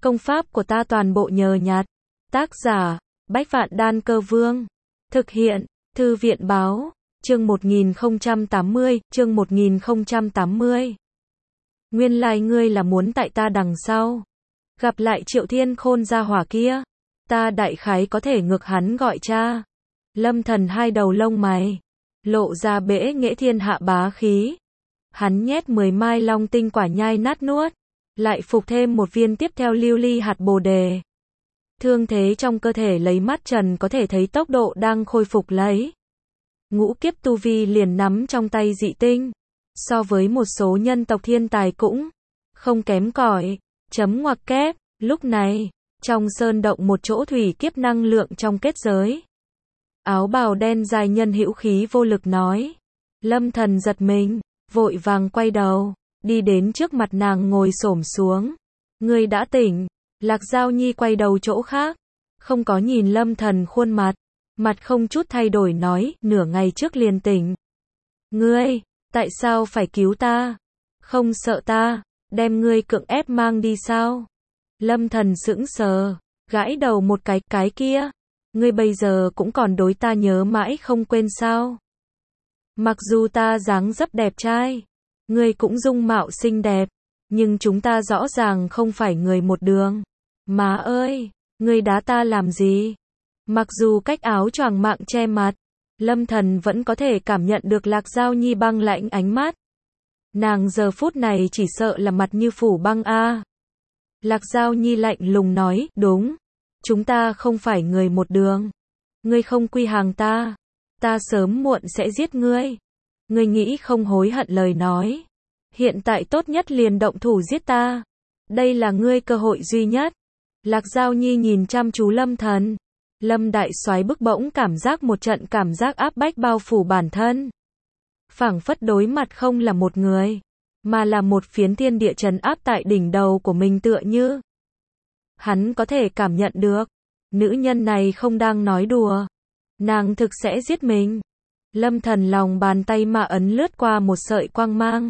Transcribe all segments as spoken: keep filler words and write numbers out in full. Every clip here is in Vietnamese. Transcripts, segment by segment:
Công pháp của ta toàn bộ nhờ nhặt. Tác giả, Bách Vạn Đan Cơ Vương. Thực hiện, Thư viện Báo. Chương một nghìn không trăm tám mươi, chương một nghìn không trăm tám mươi. Nguyên lai ngươi là muốn tại ta đằng sau. Gặp lại Triệu Thiên Khôn gia hỏa kia. Ta đại khái có thể ngược hắn gọi cha. Lâm Thần hai đầu lông mày. Lộ ra bẽ nghệ thiên hạ bá khí. Hắn nhét mười mai long tinh quả nhai nát nuốt. Lại phục thêm một viên tiếp theo lưu ly hạt bồ đề. Thương thế trong cơ thể lấy mắt trần có thể thấy tốc độ đang khôi phục lấy. Ngũ kiếp tu vi liền nắm trong tay dị tinh. So với một số nhân tộc thiên tài cũng không kém cỏi. Chấm ngoặc kép, lúc này, trong sơn động một chỗ thủy kiếp năng lượng trong kết giới. Áo bào đen dài nhân hữu khí vô lực nói. Lâm Thần giật mình, vội vàng quay đầu, đi đến trước mặt nàng ngồi xổm xuống. Ngươi đã tỉnh. Lạc Giao Nhi quay đầu chỗ khác, không có nhìn Lâm Thần khuôn mặt, mặt không chút thay đổi nói, nửa ngày trước liền tỉnh. Ngươi, tại sao phải cứu ta? Không sợ ta, đem ngươi cưỡng ép mang đi sao? Lâm Thần sững sờ, gãi đầu một cái, cái kia, ngươi bây giờ cũng còn đối ta nhớ mãi không quên sao? Mặc dù ta dáng dấp đẹp trai, ngươi cũng dung mạo xinh đẹp, nhưng chúng ta rõ ràng không phải người một đường. Má ơi, ngươi đá ta làm gì? Mặc dù cách áo choàng mạng che mặt, Lâm Thần vẫn có thể cảm nhận được Lạc Giao Nhi băng lãnh ánh mắt. Nàng giờ phút này chỉ sợ là mặt như phủ băng a. Lạc Giao Nhi lạnh lùng nói, đúng, chúng ta không phải người một đường. Ngươi không quy hàng ta, ta sớm muộn sẽ giết ngươi. Ngươi nghĩ không hối hận lời nói. Hiện tại tốt nhất liền động thủ giết ta. Đây là ngươi cơ hội duy nhất. Lạc Giao Nhi nhìn chăm chú Lâm Thần. Lâm đại soái bức bỗng cảm giác một trận cảm giác áp bách bao phủ bản thân. Phảng phất đối mặt không là một người, mà là một phiến thiên địa trấn áp tại đỉnh đầu của mình tựa như. Hắn có thể cảm nhận được, nữ nhân này không đang nói đùa. Nàng thực sẽ giết mình. Lâm Thần lòng bàn tay mà ấn lướt qua một sợi quang mang.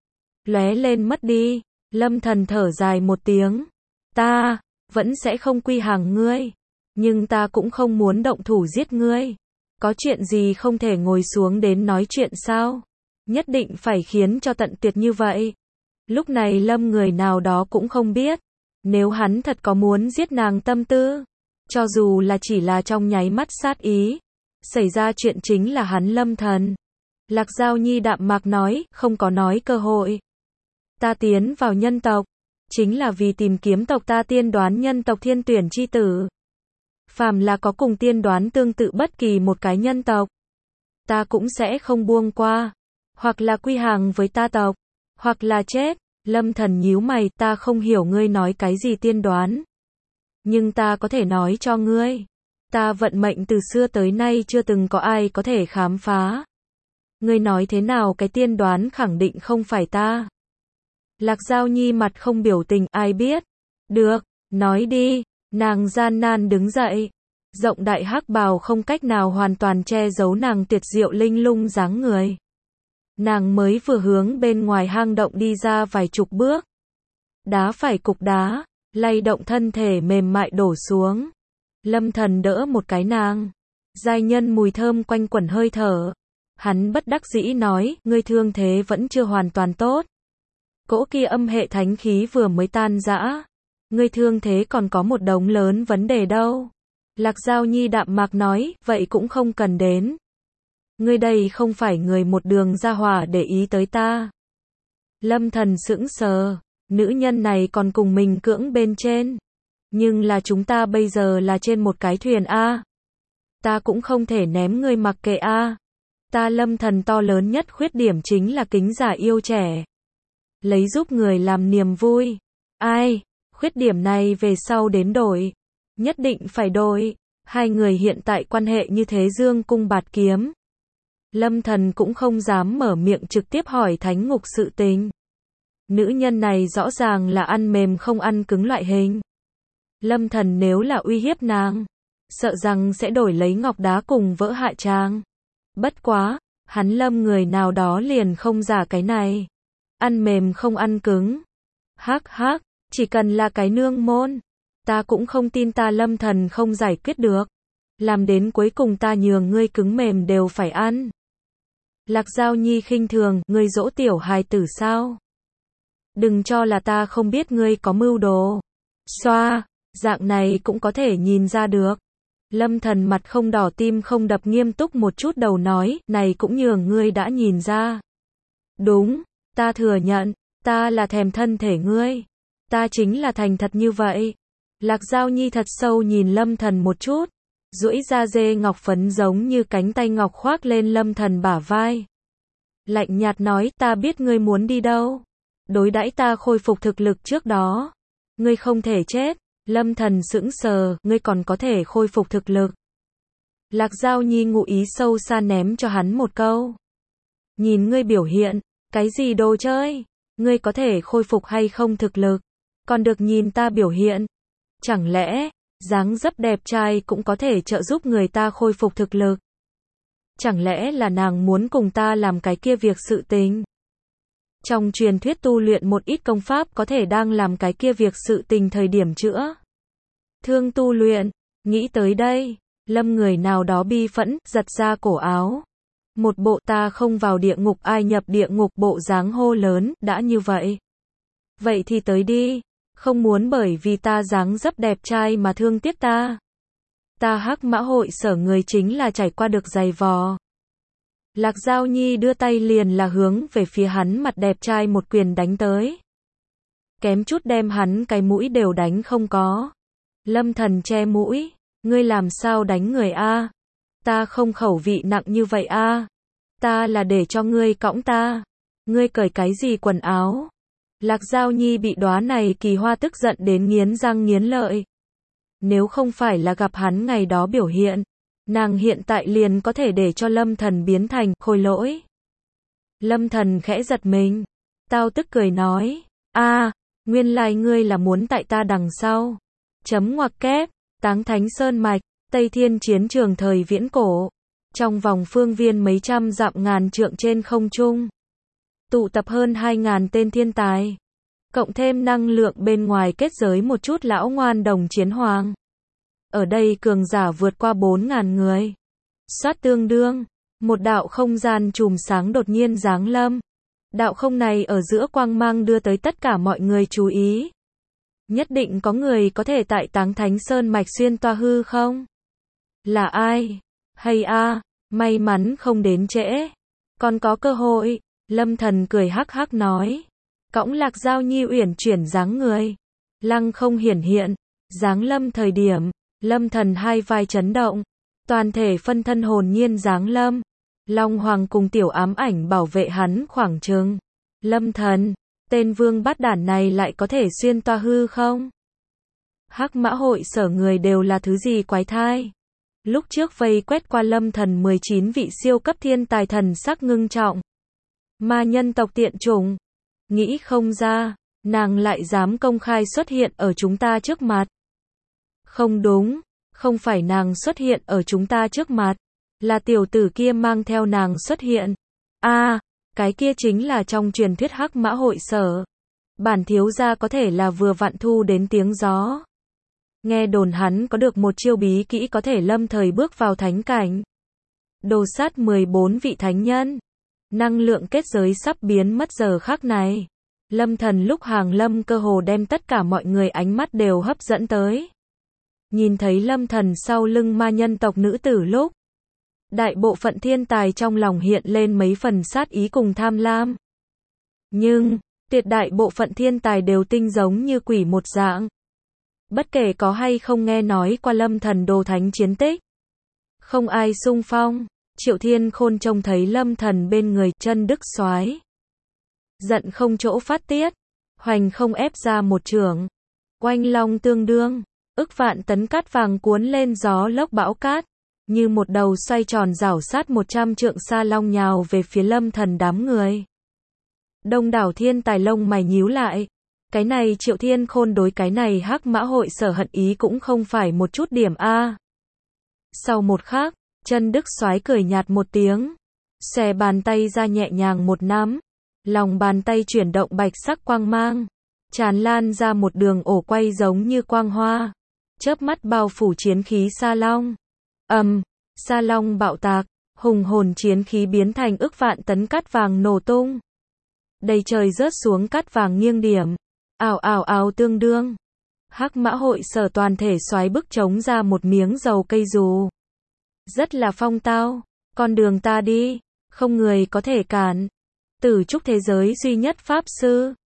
Lóe lên mất đi, Lâm Thần thở dài một tiếng. Ta vẫn sẽ không quy hàng ngươi, nhưng ta cũng không muốn động thủ giết ngươi. Có chuyện gì không thể ngồi xuống đến nói chuyện sao? Nhất định phải khiến cho tận tuyệt như vậy. Lúc này Lâm người nào đó cũng không biết, nếu hắn thật có muốn giết nàng tâm tư, cho dù là chỉ là trong nháy mắt sát ý, xảy ra chuyện chính là hắn Lâm Thần. Lạc Giao Nhi đạm mạc nói, không có nói cơ hội. Ta tiến vào nhân tộc, chính là vì tìm kiếm tộc ta tiên đoán nhân tộc thiên tuyển chi tử. Phàm là có cùng tiên đoán tương tự bất kỳ một cái nhân tộc, ta cũng sẽ không buông qua, hoặc là quy hàng với ta tộc, hoặc là chết. Lâm Thần nhíu mày, ta không hiểu ngươi nói cái gì tiên đoán. Nhưng ta có thể nói cho ngươi, ta vận mệnh từ xưa tới nay chưa từng có ai có thể khám phá. Ngươi nói thế nào cái tiên đoán khẳng định không phải ta. Lạc Giao Nhi mặt không biểu tình, ai biết. Được, nói đi. Nàng gian nan đứng dậy. Rộng đại hắc bào không cách nào hoàn toàn che giấu nàng tuyệt diệu linh lung dáng người. Nàng mới vừa hướng bên ngoài hang động đi ra vài chục bước. Đá phải cục đá, lay động thân thể mềm mại đổ xuống. Lâm Thần đỡ một cái nàng. Giai nhân mùi thơm quanh quẩn hơi thở. Hắn bất đắc dĩ nói, ngươi thương thế vẫn chưa hoàn toàn tốt. Cỗ kia âm hệ thánh khí vừa mới tan rã. Ngươi thương thế còn có một đống lớn vấn đề đâu. Lạc Giao Nhi đạm mạc nói, vậy cũng không cần đến. Ngươi đây không phải người một đường ra hỏa để ý tới ta. Lâm Thần sững sờ, nữ nhân này còn cùng mình cưỡng bên trên. Nhưng là chúng ta bây giờ là trên một cái thuyền A. Ta cũng không thể ném ngươi mặc kệ A. Ta Lâm Thần to lớn nhất khuyết điểm chính là kính giả yêu trẻ. Lấy giúp người làm niềm vui. Ai, khuyết điểm này về sau đến đổi. Nhất định phải đổi. Hai người hiện tại quan hệ như thế dương cung bạt kiếm. Lâm Thần cũng không dám mở miệng trực tiếp hỏi thánh ngục sự tình. Nữ nhân này rõ ràng là ăn mềm không ăn cứng loại hình. Lâm Thần nếu là uy hiếp nàng, sợ rằng sẽ đổi lấy ngọc đá cùng vỡ hạ trang. Bất quá, hắn Lâm người nào đó liền không giả cái này. Ăn mềm không ăn cứng. Hắc hắc, Chỉ cần là cái nương môn, ta cũng không tin ta Lâm Thần không giải quyết được. Làm đến cuối cùng ta nhường ngươi cứng mềm đều phải ăn. Lạc Giao Nhi khinh thường, ngươi dỗ tiểu hài tử sao? Đừng cho là ta không biết ngươi có mưu đồ. Xoa, dạng này cũng có thể nhìn ra được. Lâm Thần mặt không đỏ tim không đập nghiêm túc một chút đầu nói, này cũng nhường ngươi đã nhìn ra. Đúng, ta thừa nhận, ta là thèm thân thể ngươi. Ta chính là thành thật như vậy. Lạc Giao Nhi thật sâu nhìn Lâm Thần một chút, duỗi ra dê ngọc phấn giống như cánh tay ngọc khoác lên Lâm Thần bả vai. Lạnh nhạt nói, ta biết ngươi muốn đi đâu. Đối đãi ta khôi phục thực lực trước đó. Ngươi không thể chết. Lâm Thần sững sờ, ngươi còn có thể khôi phục thực lực. Lạc Giao Nhi ngụ ý sâu xa ném cho hắn một câu. Nhìn ngươi biểu hiện, cái gì đồ chơi? Ngươi có thể khôi phục hay không thực lực? Còn được nhìn ta biểu hiện. Chẳng lẽ, dáng dấp đẹp trai cũng có thể trợ giúp người ta khôi phục thực lực? Chẳng lẽ là nàng muốn cùng ta làm cái kia việc sự tình? Trong truyền thuyết tu luyện một ít công pháp có thể đang làm cái kia việc sự tình thời điểm chữa thương tu luyện. Nghĩ tới đây, Lâm người nào đó bi phẫn, giật ra cổ áo. Một bộ ta không vào địa ngục ai nhập địa ngục bộ dáng hô lớn, đã như vậy. Vậy thì tới đi, không muốn bởi vì ta dáng dấp đẹp trai mà thương tiếc ta. Ta Hắc Mã Hội Sở người chính là trải qua được giày vò. Lạc Giao Nhi đưa tay liền là hướng về phía hắn mặt đẹp trai một quyền đánh tới. Kém chút đem hắn cái mũi đều đánh không có. Lâm Thần che mũi, ngươi làm sao đánh người a? Ta không khẩu vị nặng như vậy a. Ta là để cho ngươi cõng ta. Ngươi cởi cái gì quần áo? Lạc Giao Nhi bị đóa này kỳ hoa tức giận đến nghiến răng nghiến lợi. Nếu không phải là gặp hắn ngày đó biểu hiện, nàng hiện tại liền có thể để cho Lâm Thần biến thành khôi lỗi. Lâm Thần khẽ giật mình, tao tức cười nói, a, nguyên lai ngươi là muốn tại ta đằng sau. Chấm ngoặc kép, Táng Thánh Sơn Mạch, Tây Thiên chiến trường thời viễn cổ. Trong vòng phương viên mấy trăm dặm ngàn trượng trên không trung, tụ tập hơn hai ngàn tên thiên tài. Cộng thêm năng lượng bên ngoài kết giới một chút lão ngoan đồng chiến hoàng. Ở đây cường giả vượt qua bốn ngàn người. Soát tương đương, một đạo không gian chùm sáng đột nhiên giáng lâm. Đạo không này ở giữa quang mang đưa tới tất cả mọi người chú ý. Nhất định có người có thể tại Táng Thánh Sơn Mạch xuyên toa hư không? Là ai? Hay a, may mắn không đến trễ. Còn có cơ hội. Lâm Thần cười hắc hắc nói. Cõng Lạc Giao Nhi uyển chuyển dáng người. Lăng không hiển hiện. Dáng lâm thời điểm. Lâm Thần hai vai chấn động. Toàn thể phân thân hồn nhiên dáng lâm. Long Hoàng cùng tiểu ám ảnh bảo vệ hắn khoảng chừng. Lâm Thần, tên vương bát đản này lại có thể xuyên toa hư không? Hắc Mã Hội Sở người đều là thứ gì quái thai? Lúc trước vây quét qua Lâm Thần mười chín vị siêu cấp thiên tài thần sắc ngưng trọng. Ma nhân tộc tiện chủng. Nghĩ không ra, nàng lại dám công khai xuất hiện ở chúng ta trước mặt. Không đúng, không phải nàng xuất hiện ở chúng ta trước mặt, là tiểu tử kia mang theo nàng xuất hiện. A, à, cái kia chính là trong truyền thuyết Hắc Mã Hội Sở. Bản thiếu gia có thể là vừa vặn thu đến tiếng gió. Nghe đồn hắn có được một chiêu bí kỹ có thể lâm thời bước vào thánh cảnh. Đồ sát mười bốn vị thánh nhân. Năng lượng kết giới sắp biến mất giờ khắc này. Lâm Thần lúc hàng lâm cơ hồ đem tất cả mọi người ánh mắt đều hấp dẫn tới. Nhìn thấy Lâm Thần sau lưng ma nhân tộc nữ tử lúc, đại bộ phận thiên tài trong lòng hiện lên mấy phần sát ý cùng tham lam. Nhưng, tuyệt đại bộ phận thiên tài đều tinh giống như quỷ một dạng. Bất kể có hay không nghe nói qua Lâm Thần đồ thánh chiến tích. Không ai xung phong. Triệu Thiên Khôn trông thấy Lâm Thần bên người chân đức soái, giận không chỗ phát tiết, hoành không ép ra một chưởng, oanh long tương đương, ức vạn tấn cát vàng cuốn lên gió lốc bão cát, như một đầu xoay tròn rảo sát một trăm trượng xa long nhào về phía Lâm Thần đám người. Đông đảo thiên tài lông mày nhíu lại, cái này Triệu Thiên Khôn đối cái này Hắc Mã Hội Sở hận ý cũng không phải một chút điểm a. Sau một khắc, chân đức soái cười nhạt một tiếng, xòe bàn tay ra nhẹ nhàng một nắm, lòng bàn tay chuyển động bạch sắc quang mang, tràn lan ra một đường ổ quay giống như quang hoa, chớp mắt bao phủ chiến khí Sa Long. Ầm, Sa Long bạo tạc, hùng hồn chiến khí biến thành ức vạn tấn cát vàng nổ tung. Đầy trời rớt xuống cát vàng nghiêng điểm, ào ào ào tương đương. Hắc Mã Hội Sở toàn thể xoáy bức chống ra một miếng dầu cây dù. Rất là phong tao, con đường ta đi, không người có thể cản. Tử trúc thế giới duy nhất pháp sư.